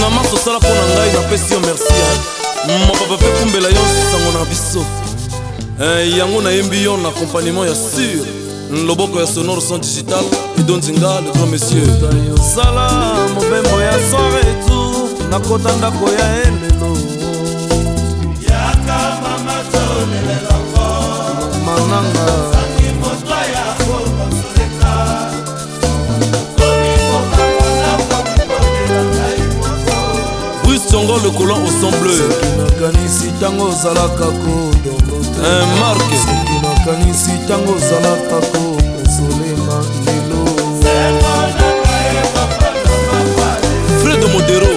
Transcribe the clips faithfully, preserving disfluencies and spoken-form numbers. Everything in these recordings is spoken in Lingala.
singa marso sala mpo na ngai napesi yo merci mapapa mpe kumbela yo sango na biso yango nayembi yo na accompagnement ya sur loboko ya sonore son digital edonzinga le grand monsieur sala mobembo ya soir etu nakota ndako ya elelo yaka mama toleleloko mananga sangi moto ya kosoleka Songo le collant au sang bleu nakanisi tango zalaka ko un marque nakanisi tango zalaka ko solema lelo Fred Modero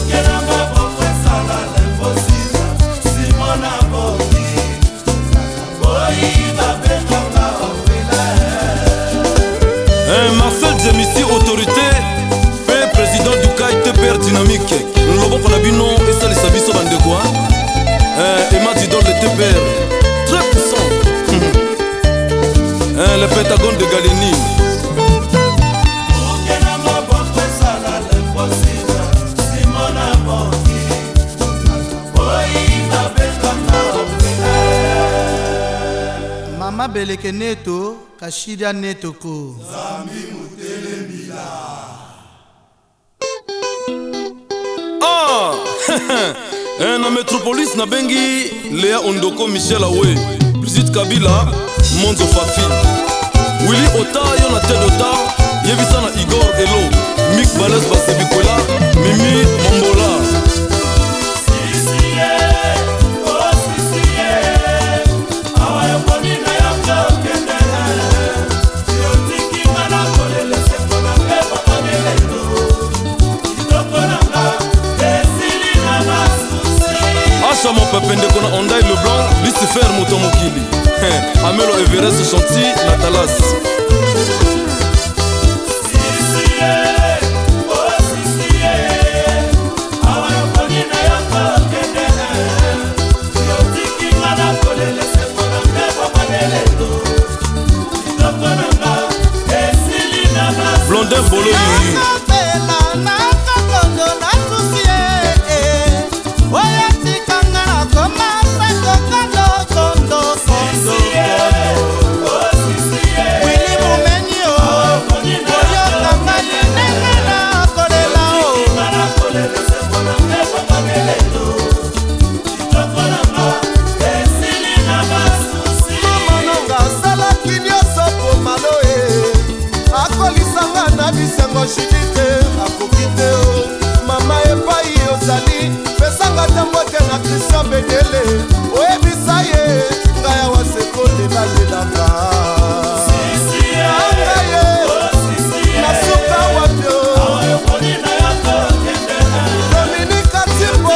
Marcel Djemissi autorité fait président du K I T P R dynamique loboko na bino esalisa biso bandeko ematidol de T P R très puissant le Pentagone de Galeni Mama Beleke Neto Kashida Netoko Zami Mutelembila na Metropolis na bengi Léa Ondoko Michel Awe Brigitte Kabila Monzo Fafi Willy Ota yo na tête d'Ota Yevisa na Igor Elo Mick Balès Basebikwela Mimi Mombola mon peuple ndeko na Honda le blanc Lucifer moto mokili Amelo Everest Chanty Natalas Blondin Bolo bisango shikite akokite o mama epai ozali pesanga tango te na Christian Bedele oyebisa ye ngaya wasekolela lelaka angaye nasuka wapyo Dominika Timbo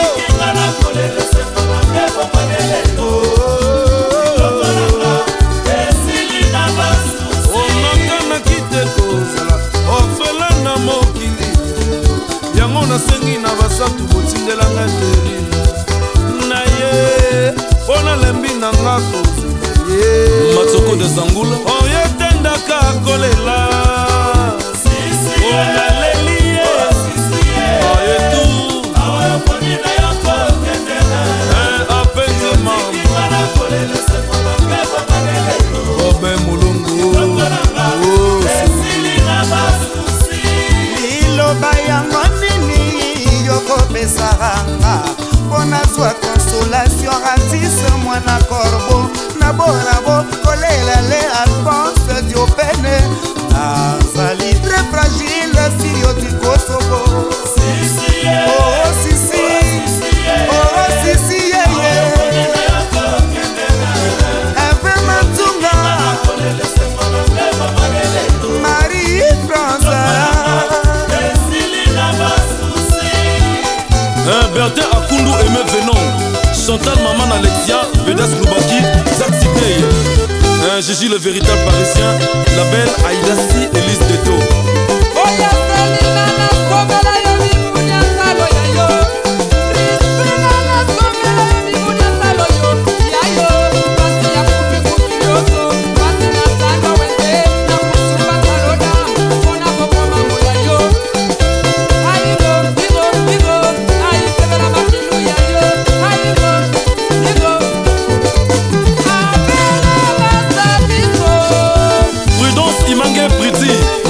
nasengi na basatu botindelanga teri na ye pona lembi na nga kozela ye Matsoko de Zangula oyo tendaka kolela onaleli ye oyo tu apenze mama Obe Mulungu liloba yango kopesaranga mpona zwa consolation ratise mwana corbo nabonabo kolela le alphonse diopene nazali très fragile siriotikosoko oh sisi oh sisi yeye eve matunga Marie France Bertin Akundu Aimé Venon Chantal Maman Alexia Vedas Loubaki Zach Sidney Gigi le véritable parisien La belle Aïdassi Elise Deto imange briti